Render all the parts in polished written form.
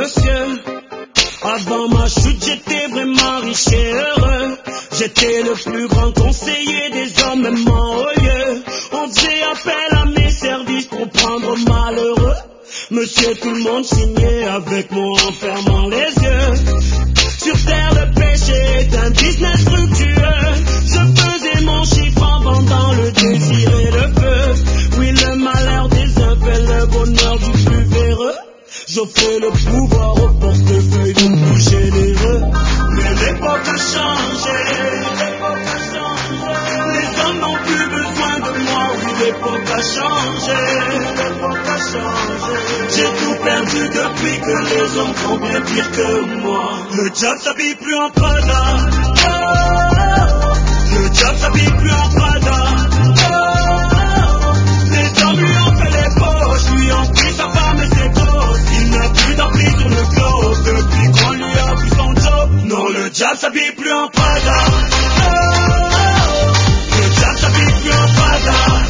Monsieur, avant ma chute, j'étais vraiment riche et heureux. J'étais le plus grand conseiller des hommes, même en haut lieu. On faisait appel à mes services pour prendre malheureux. Monsieur, tout le monde signait avec moi en fermant les yeux. Sur terre, le péché est un business fructueux. Je faisais mon chiffre en vendant le désir et le feu. Oui, le malheur des uns fait le bonheur du plus véreux. J'offrais le pouvoir au portefeuille de plus généreux. Mais l'époque a changé. Les hommes n'ont plus besoin de moi. Oui, l'époque a changé. J'ai tout perdu depuis que les hommes sont bien pires que moi. Le diable s'habille plus en Prada. Le diable s'habille plus en Prada. Les hommes lui ont fait les poches, lui ont pris sa femme et ses gosses. Il n'a plus d'emprise sur le globe depuis qu'on lui a pris son job. Non, le diable s'habille plus en Prada. Le diable s'habille plus en Prada.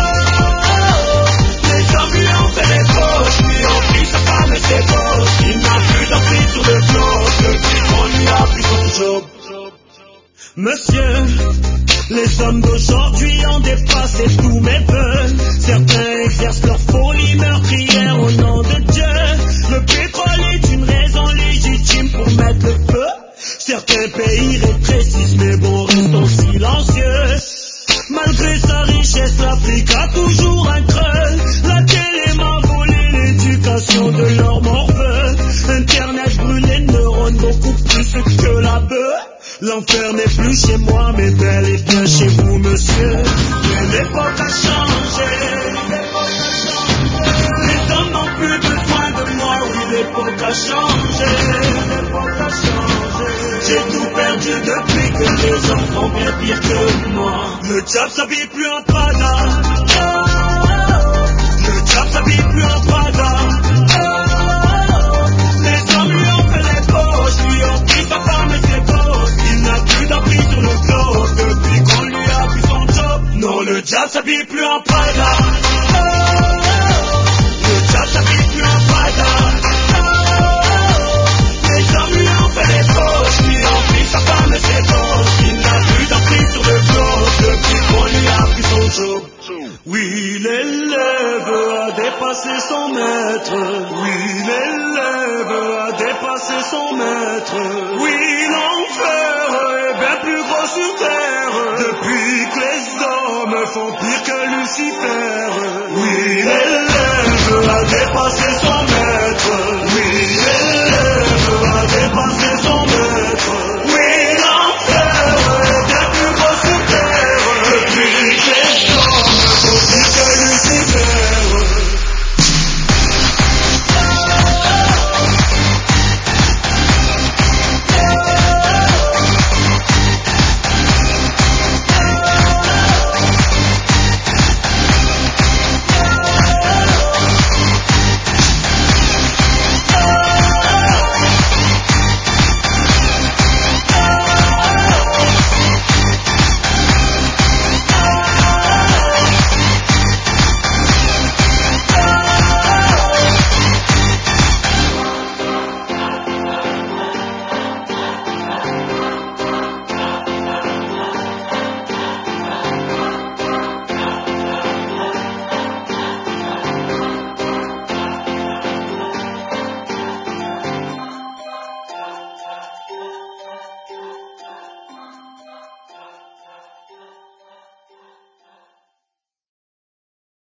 Les hommes lui ont fait les poches, lui ont pris sa femme et ses gosses. Il n'a plus d'emprise sur le globe depuis qu'on lui a pris son job. Monsieur, les hommes d'aujourd'hui ont dépassé tous mes vœux. Certains exercent leur folie meurtrière au nom de Dieu. Le pétrole est une raison légitime pour mettre le feu. Certains pays rétrécissent, mais bon, restons silencieux. Malgré sa richesse, l'Afrique a toujours un creux. La télé m'a volé l'éducation de leur morveux. Internet brûle les neurones beaucoup plus que la bœuf. L'enfer n'est plus chez moi, mais bel et bien chez vous, monsieur. Mais l'époque a changé. Les hommes n'ont plus besoin de moi, oui, l'époque a changé. J'ai tout perdu depuis que les hommes sont bien pires que moi. Le diable s'habille plus en Prada. Le diable s'habille plus en Prada. Les hommes lui ont fait les poches, lui ont pris sa femme et ses gosses. Il n'a plus d'emprise sur le globe depuis qu'on lui a pris son job. Non, le diable s'habille plus en Prada. Le diable s'habille plus en Prada. Les hommes lui ont fait les poches, lui ont pris sa femme et ses gosses. Il n'a plus d'emprise sur le globe depuis qu'on lui a pris son job. Oui, l'élève a dépassé son maître. Oui, l'élève a dépassé son maître. Oui, l'enfer est bien plus gros sur terre depuis que les hommes font pire que Lucifer.